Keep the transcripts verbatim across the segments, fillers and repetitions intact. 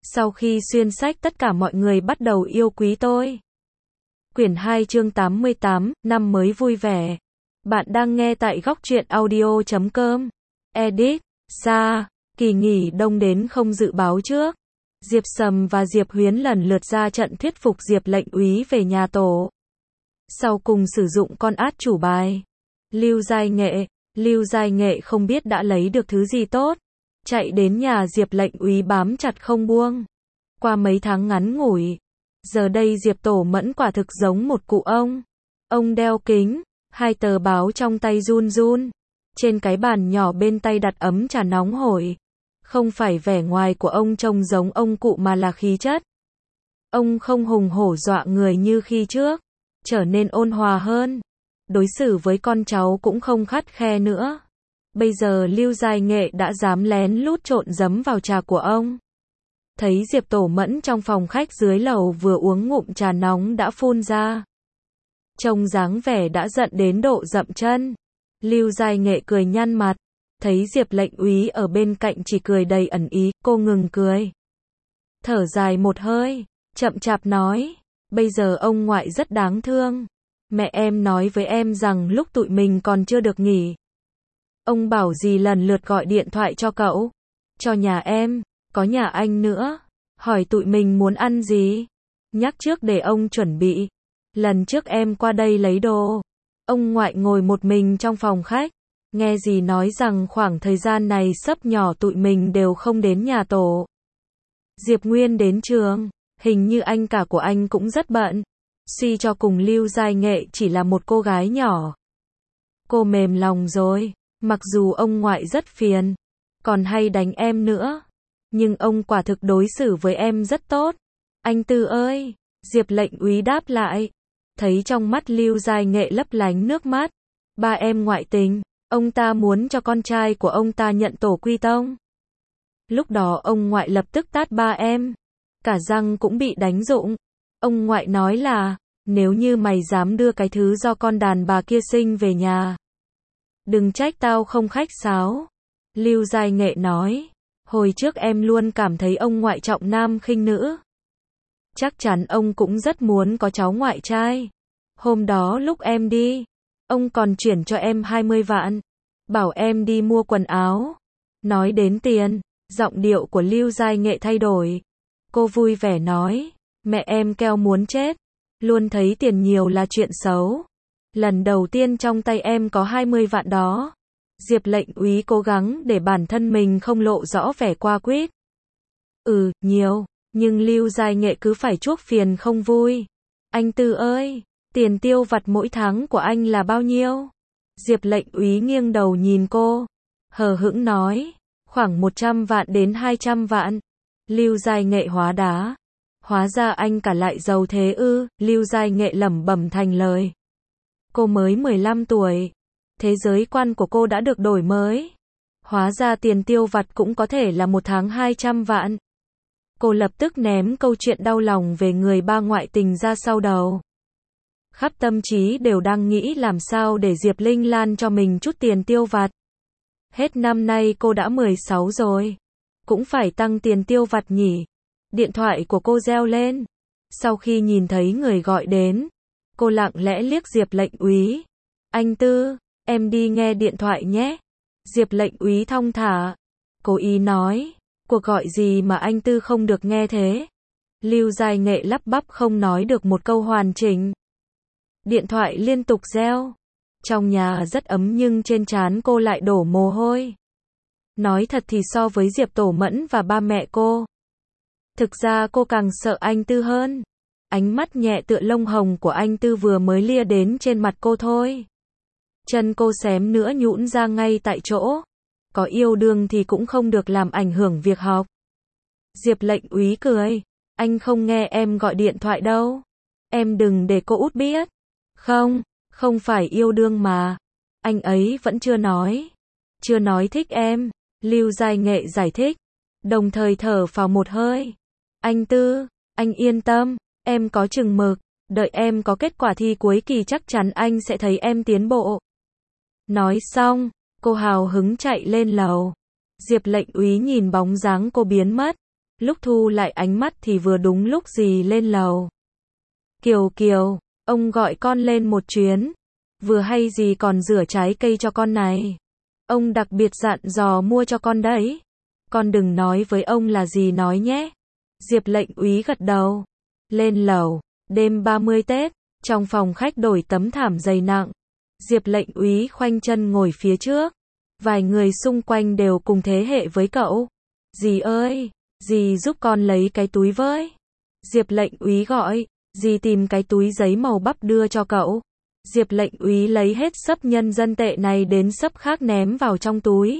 Sau khi xuyên sách tất cả mọi người bắt đầu yêu quý tôi. Quyển hai chương tám mươi tám, năm mới vui vẻ. Bạn đang nghe tại góc truyện audio chấm com. Edit, Sa, kỳ nghỉ đông đến không dự báo trước. Diệp Sầm và Diệp Huyến lần lượt ra trận thuyết phục Diệp lệnh úy về nhà tổ. Sau cùng sử dụng con át chủ bài. Lưu Giai Nghệ, Lưu Giai Nghệ không biết đã lấy được thứ gì tốt. Chạy đến nhà Diệp lệnh úy bám chặt không buông. Qua mấy tháng ngắn ngủi, giờ đây Diệp Tổ Mẫn quả thực giống một cụ ông. Ông đeo kính, hai tờ báo trong tay run run. Trên cái bàn nhỏ bên tay đặt ấm trà nóng hổi. Không phải vẻ ngoài của ông trông giống ông cụ mà là khí chất. Ông không hùng hổ dọa người như khi trước, trở nên ôn hòa hơn. Đối xử với con cháu cũng không khắt khe nữa. Bây giờ Lưu Giai Nghệ đã dám lén lút trộn giấm vào trà của ông. Thấy Diệp Tổ Mẫn trong phòng khách dưới lầu vừa uống ngụm trà nóng đã phun ra. Trông dáng vẻ đã giận đến độ dậm chân. Lưu Giai Nghệ cười nhăn mặt. Thấy Diệp lệnh úy ở bên cạnh chỉ cười đầy ẩn ý, cô ngừng cười. Thở dài một hơi, chậm chạp nói, bây giờ ông ngoại rất đáng thương. Mẹ em nói với em rằng lúc tụi mình còn chưa được nghỉ. Ông bảo gì lần lượt gọi điện thoại cho cậu, cho nhà em, có nhà anh nữa. Hỏi tụi mình muốn ăn gì. Nhắc trước để ông chuẩn bị. Lần trước em qua đây lấy đồ. Ông ngoại ngồi một mình trong phòng khách. Nghe dì nói rằng khoảng thời gian này sấp nhỏ tụi mình đều không đến nhà tổ. Diệp Nguyên đến trường, hình như anh cả của anh cũng rất bận. Suy cho cùng Lưu Giai Nghệ chỉ là một cô gái nhỏ. Cô mềm lòng rồi, mặc dù ông ngoại rất phiền, còn hay đánh em nữa. Nhưng ông quả thực đối xử với em rất tốt. Anh Tư ơi, Diệp lệnh úy đáp lại. Thấy trong mắt Lưu Giai Nghệ lấp lánh nước mắt. Ba em ngoại tình. Ông ta muốn cho con trai của ông ta nhận tổ quy tông. Lúc đó ông ngoại lập tức tát ba em. Cả răng cũng bị đánh rụng. Ông ngoại nói là, nếu như mày dám đưa cái thứ do con đàn bà kia sinh về nhà, đừng trách tao không khách sáo. Lưu Giai Nghệ nói, hồi trước em luôn cảm thấy ông ngoại trọng nam khinh nữ. Chắc chắn ông cũng rất muốn có cháu ngoại trai. Hôm đó lúc em đi, ông còn chuyển cho em hai mươi vạn, bảo em đi mua quần áo. Nói đến tiền, giọng điệu của Lưu Giai Nghệ thay đổi. Cô vui vẻ nói, mẹ em keo muốn chết, luôn thấy tiền nhiều là chuyện xấu. Lần đầu tiên trong tay em có hai mươi vạn đó. Diệp lệnh úy cố gắng để bản thân mình không lộ rõ vẻ qua quýt. Ừ, nhiều, nhưng Lưu Giai Nghệ cứ phải chuốc phiền không vui. Anh Tư ơi, tiền tiêu vặt mỗi tháng của anh là bao nhiêu? Diệp lệnh úy nghiêng đầu nhìn cô, hờ hững nói, khoảng một trăm vạn đến hai trăm vạn. Lưu Giai Nghệ hóa đá. Hóa ra anh cả lại giàu thế ư? Lưu Giai Nghệ lẩm bẩm thành lời. Cô mới mười lăm tuổi. Thế giới quan của cô đã được đổi mới. Hóa ra tiền tiêu vặt cũng có thể là một tháng hai trăm vạn. Cô lập tức ném câu chuyện đau lòng về người ba ngoại tình ra sau đầu. Khắp tâm trí đều đang nghĩ làm sao để Diệp Linh Lan cho mình chút tiền tiêu vặt. Hết năm nay cô đã mười sáu rồi. Cũng phải tăng tiền tiêu vặt nhỉ. Điện thoại của cô reo lên. Sau khi nhìn thấy người gọi đến, cô lặng lẽ liếc Diệp lệnh úy. Anh Tư, em đi nghe điện thoại nhé. Diệp lệnh úy thong thả. Cố ý nói, cuộc gọi gì mà anh Tư không được nghe thế? Lưu Giai Nghệ lắp bắp không nói được một câu hoàn chỉnh. Điện thoại liên tục reo. Trong nhà rất ấm nhưng trên trán cô lại đổ mồ hôi. Nói thật thì so với Diệp Tổ Mẫn và ba mẹ cô, thực ra cô càng sợ anh Tư hơn. Ánh mắt nhẹ tựa lông hồng của anh Tư vừa mới lia đến trên mặt cô thôi. Chân cô xém nữa nhũn ra ngay tại chỗ. Có yêu đương thì cũng không được làm ảnh hưởng việc học. Diệp lệnh úy cười. Anh không nghe em gọi điện thoại đâu. Em đừng để cô út biết. Không, không phải yêu đương mà. Anh ấy vẫn chưa nói. Chưa nói thích em. Lưu Giai Nghệ giải thích. Đồng thời thở phào một hơi. Anh Tư, anh yên tâm. Em có chừng mực. Đợi em có kết quả thi cuối kỳ chắc chắn anh sẽ thấy em tiến bộ. Nói xong, cô hào hứng chạy lên lầu. Diệp lệnh úy nhìn bóng dáng cô biến mất. Lúc thu lại ánh mắt thì vừa đúng lúc dì lên lầu. Kiều Kiều, ông gọi con lên một chuyến. Vừa hay dì còn rửa trái cây cho con này. Ông đặc biệt dặn dò mua cho con đấy. Con đừng nói với ông là dì nói nhé. Diệp Lệnh Úy gật đầu. Lên lầu, đêm ba mươi Tết, trong phòng khách đổi tấm thảm dày nặng. Diệp Lệnh Úy khoanh chân ngồi phía trước. Vài người xung quanh đều cùng thế hệ với cậu. Dì ơi, dì giúp con lấy cái túi với. Diệp Lệnh Úy gọi. Dì tìm cái túi giấy màu bắp đưa cho cậu. Diệp Lệnh Úy lấy hết xấp nhân dân tệ này đến xấp khác ném vào trong túi.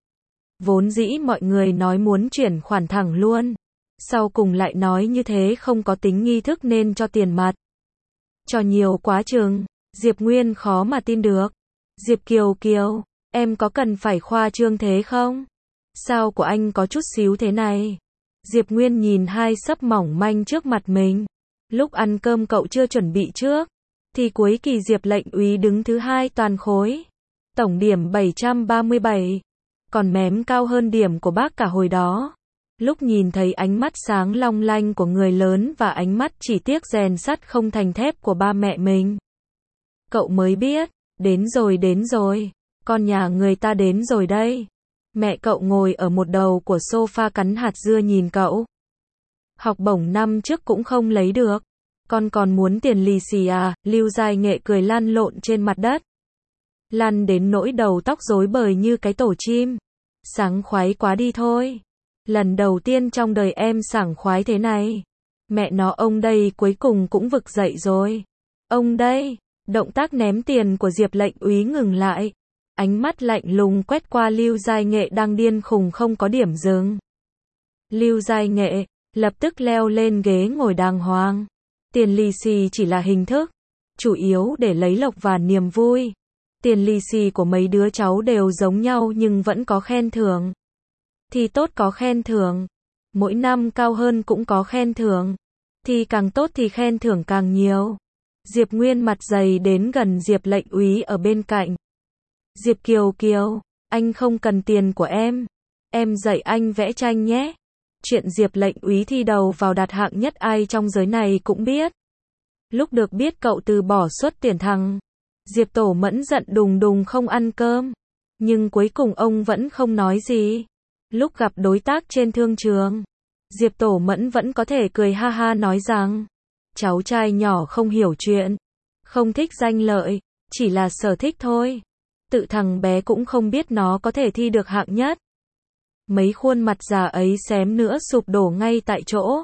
Vốn dĩ mọi người nói muốn chuyển khoản thẳng luôn. Sau cùng lại nói như thế không có tính nghi thức nên cho tiền mặt. Cho nhiều quá chừng. Diệp Nguyên khó mà tin được. Diệp Kiều Kiều, em có cần phải khoa trương thế không? Sao của anh có chút xíu thế này? Diệp Nguyên nhìn hai xấp mỏng manh trước mặt mình. Lúc ăn cơm cậu chưa chuẩn bị trước. Thì cuối kỳ Diệp Lệnh Úy đứng thứ hai toàn khối. Tổng điểm bảy trăm ba mươi bảy. Còn mém cao hơn điểm của bác cả hồi đó. Lúc nhìn thấy ánh mắt sáng long lanh của người lớn và ánh mắt chỉ tiếc rèn sắt không thành thép của ba mẹ mình. Cậu mới biết, đến rồi đến rồi, con nhà người ta đến rồi đây. Mẹ cậu ngồi ở một đầu của sofa cắn hạt dưa nhìn cậu. Học bổng năm trước cũng không lấy được. Con còn muốn tiền lì xì à? Lưu Giai Nghệ cười lăn lộn trên mặt đất. Lăn đến nỗi đầu tóc rối bời như cái tổ chim. Sảng khoái quá đi thôi. Lần đầu tiên trong đời em sảng khoái thế này. Mẹ nó ông đây cuối cùng cũng vực dậy rồi. Ông đây, động tác ném tiền của Diệp Lệnh Úy ngừng lại. Ánh mắt lạnh lùng quét qua Lưu Giai Nghệ đang điên khùng không có điểm dừng. Lưu Giai Nghệ lập tức leo lên ghế ngồi đàng hoàng. Tiền lì xì chỉ là hình thức, chủ yếu để lấy lộc và niềm vui. Tiền lì xì của mấy đứa cháu đều giống nhau nhưng vẫn có khen thưởng. Thì tốt có khen thưởng. Mỗi năm cao hơn cũng có khen thưởng. Thì càng tốt thì khen thưởng càng nhiều. Diệp Nguyên mặt dày đến gần Diệp Lệnh Úy ở bên cạnh. Diệp Kiều Kiều, anh không cần tiền của em. Em dạy anh vẽ tranh nhé. Chuyện Diệp Lệnh Úy thi đầu vào đạt hạng nhất ai trong giới này cũng biết. Lúc được biết cậu từ bỏ suất tiền thằng Diệp Tổ Mẫn giận đùng đùng không ăn cơm. Nhưng cuối cùng ông vẫn không nói gì. Lúc gặp đối tác trên thương trường, Diệp Tổ Mẫn vẫn có thể cười ha ha nói rằng cháu trai nhỏ không hiểu chuyện, không thích danh lợi, chỉ là sở thích thôi. Tự thằng bé cũng không biết nó có thể thi được hạng nhất. Mấy khuôn mặt già ấy xém nữa sụp đổ ngay tại chỗ.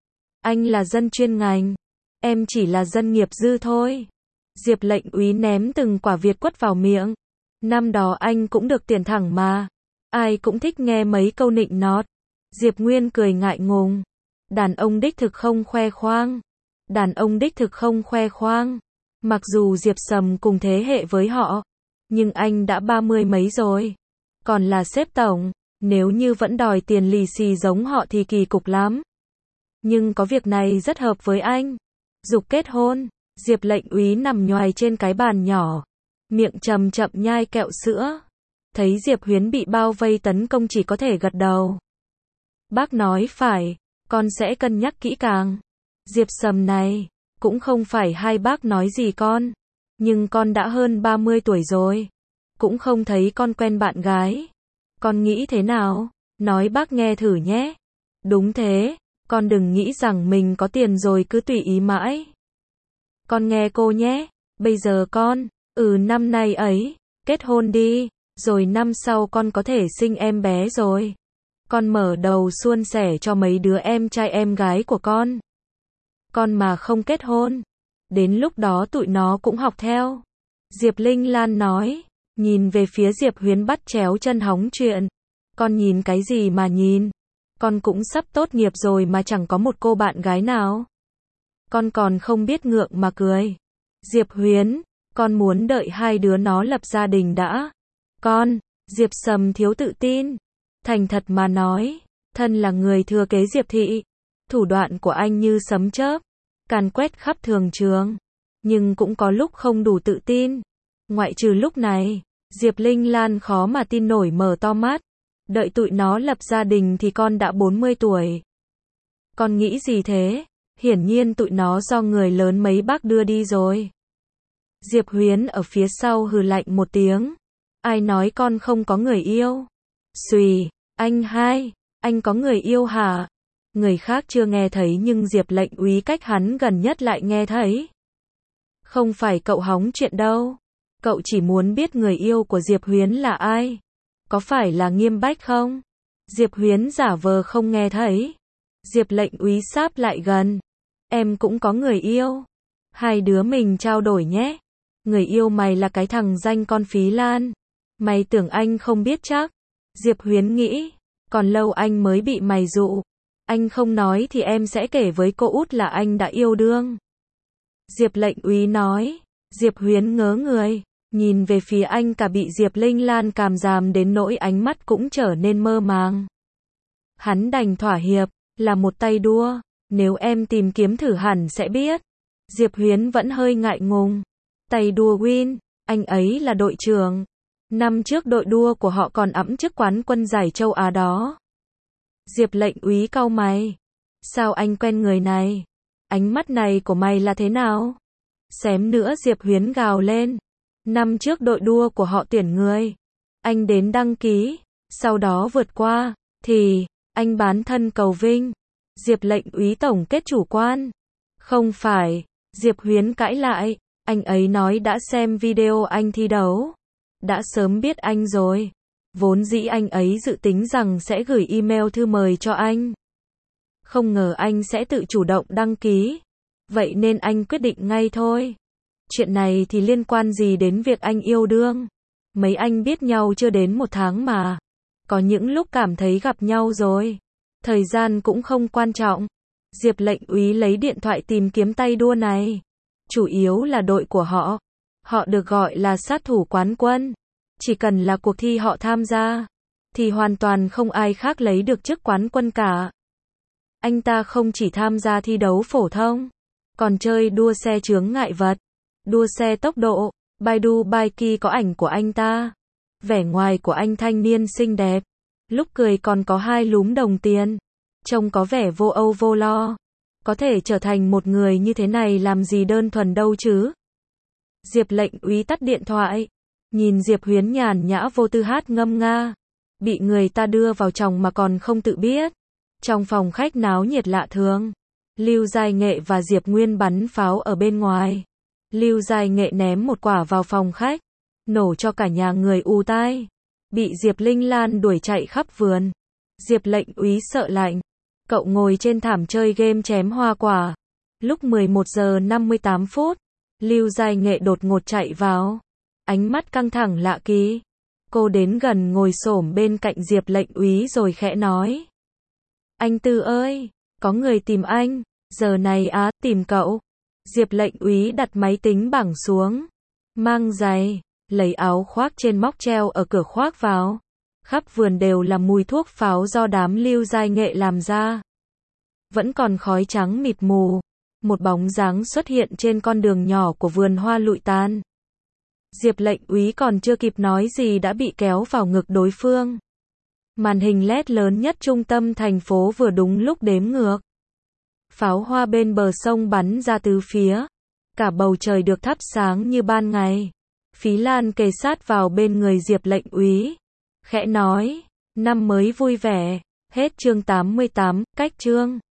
Anh là dân chuyên ngành, em chỉ là dân nghiệp dư thôi. Diệp Lệnh Úy ném từng quả Việt quất vào miệng. Năm đó anh cũng được tiền thẳng mà. Ai cũng thích nghe mấy câu nịnh nót. Diệp Nguyên cười ngại ngùng. Đàn ông đích thực không khoe khoang. Đàn ông đích thực không khoe khoang. Mặc dù Diệp Sầm cùng thế hệ với họ, nhưng anh đã ba mươi mấy rồi. Còn là sếp tổng, nếu như vẫn đòi tiền lì xì giống họ thì kỳ cục lắm. Nhưng có việc này rất hợp với anh. Giục kết hôn. Diệp Lệnh Úy nằm nhoài trên cái bàn nhỏ, miệng chậm chậm nhai kẹo sữa. Thấy Diệp Huyến bị bao vây tấn công chỉ có thể gật đầu. Bác nói phải, con sẽ cân nhắc kỹ càng. Diệp Sầm này, cũng không phải hai bác nói gì con. Nhưng con đã hơn ba mươi tuổi rồi. Cũng không thấy con quen bạn gái. Con nghĩ thế nào? Nói bác nghe thử nhé. Đúng thế, con đừng nghĩ rằng mình có tiền rồi cứ tùy ý mãi. Con nghe cô nhé, bây giờ con, ừ năm nay ấy, kết hôn đi, rồi năm sau con có thể sinh em bé rồi. Con mở đầu suôn sẻ cho mấy đứa em trai em gái của con. Con mà không kết hôn, đến lúc đó tụi nó cũng học theo. Diệp Linh Lan nói, nhìn về phía Diệp Huyến bắt chéo chân hóng chuyện. Con nhìn cái gì mà nhìn? Con cũng sắp tốt nghiệp rồi mà chẳng có một cô bạn gái nào. Con còn không biết ngượng mà cười. Diệp Huyến, con muốn đợi hai đứa nó lập gia đình đã. Con, Diệp Sầm thiếu tự tin. Thành thật mà nói, thân là người thừa kế Diệp Thị. Thủ đoạn của anh như sấm chớp, càn quét khắp thường trường. Nhưng cũng có lúc không đủ tự tin. Ngoại trừ lúc này, Diệp Linh Lan khó mà tin nổi mở to mắt. Đợi tụi nó lập gia đình thì con đã bốn mươi tuổi. Con nghĩ gì thế? Hiển nhiên tụi nó do người lớn mấy bác đưa đi rồi. Diệp Huyến ở phía sau hừ lạnh một tiếng. Ai nói con không có người yêu? Xùy, anh hai, anh có người yêu hả? Người khác chưa nghe thấy nhưng Diệp lệnh úy cách hắn gần nhất lại nghe thấy. Không phải cậu hóng chuyện đâu. Cậu chỉ muốn biết người yêu của Diệp Huyến là ai. Có phải là Nghiêm Bách không? Diệp Huyến giả vờ không nghe thấy. Diệp lệnh úy sáp lại gần. Em cũng có người yêu. Hai đứa mình trao đổi nhé. Người yêu mày là cái thằng danh con Phí Lan. Mày tưởng anh không biết chắc. Diệp Huyến nghĩ. Còn lâu anh mới bị mày dụ. Anh không nói thì em sẽ kể với cô út là anh đã yêu đương. Diệp lệnh úy nói. Diệp Huyến ngớ người. Nhìn về phía anh cả bị Diệp Linh Lan càm ràm đến nỗi ánh mắt cũng trở nên mơ màng. Hắn đành thỏa hiệp. Là một tay đua. Nếu em tìm kiếm thử hẳn sẽ biết. Diệp Huyến vẫn hơi ngại ngùng. Tay đua Win. Anh ấy là đội trưởng. Năm trước đội đua của họ còn ẵm chức quán quân giải châu Á đó. Diệp lệnh úy cau mày. Sao anh quen người này? Ánh mắt này của mày là thế nào? Xém nữa Diệp Huyến gào lên. Năm trước đội đua của họ tuyển người. Anh đến đăng ký. Sau đó vượt qua. Thì, anh bán thân cầu vinh. Diệp lệnh úy tổng kết chủ quan. Không phải. Diệp Huyến cãi lại. Anh ấy nói đã xem video anh thi đấu. Đã sớm biết anh rồi. Vốn dĩ anh ấy dự tính rằng sẽ gửi email thư mời cho anh. Không ngờ anh sẽ tự chủ động đăng ký. Vậy nên anh quyết định ngay thôi. Chuyện này thì liên quan gì đến việc anh yêu đương? Mấy anh biết nhau chưa đến một tháng mà. Có những lúc cảm thấy gặp nhau rồi. Thời gian cũng không quan trọng. Diệp lệnh úy lấy điện thoại tìm kiếm tay đua này. Chủ yếu là đội của họ. Họ được gọi là sát thủ quán quân. Chỉ cần là cuộc thi họ tham gia, thì hoàn toàn không ai khác lấy được chức quán quân cả. Anh ta không chỉ tham gia thi đấu phổ thông, còn chơi đua xe chướng ngại vật, đua xe tốc độ. Baidu Baiki có ảnh của anh ta. Vẻ ngoài của anh thanh niên xinh đẹp. Lúc cười còn có hai lúm đồng tiền. Trông có vẻ vô âu vô lo. Có thể trở thành một người như thế này làm gì đơn thuần đâu chứ. Diệp lệnh úy tắt điện thoại. Nhìn Diệp Huyến nhàn nhã vô tư hát ngâm nga. Bị người ta đưa vào chồng mà còn không tự biết. Trong phòng khách náo nhiệt lạ thường. Lưu Giai Nghệ và Diệp Nguyên bắn pháo ở bên ngoài. Lưu Giai Nghệ ném một quả vào phòng khách. Nổ cho cả nhà người ù tai. Bị Diệp Linh Lan đuổi chạy khắp vườn. Diệp lệnh úy sợ lạnh. Cậu ngồi trên thảm chơi game chém hoa quả. Lúc mười một giờ năm mươi tám phút. Lưu Giai Nghệ đột ngột chạy vào. Ánh mắt căng thẳng lạ kỳ. Cô đến gần ngồi xổm bên cạnh Diệp lệnh úy rồi khẽ nói. Anh Tư ơi, có người tìm anh. Giờ này á, tìm cậu. Diệp lệnh úy đặt máy tính bảng xuống. Mang giày, lấy áo khoác trên móc treo ở cửa khoác vào. Khắp vườn đều là mùi thuốc pháo do đám Lưu Giai Nghệ làm ra. Vẫn còn khói trắng mịt mù. Một bóng dáng xuất hiện trên con đường nhỏ của vườn hoa lụi tàn. Diệp lệnh úy còn chưa kịp nói gì đã bị kéo vào ngực đối phương. Màn hình led lớn nhất trung tâm thành phố vừa đúng lúc đếm ngược. Pháo hoa bên bờ sông bắn ra tứ phía. Cả bầu trời được thắp sáng như ban ngày. Phí Lan kề sát vào bên người Diệp lệnh úy. Khẽ nói, năm mới vui vẻ. Hết chương tám mươi tám, cách chương.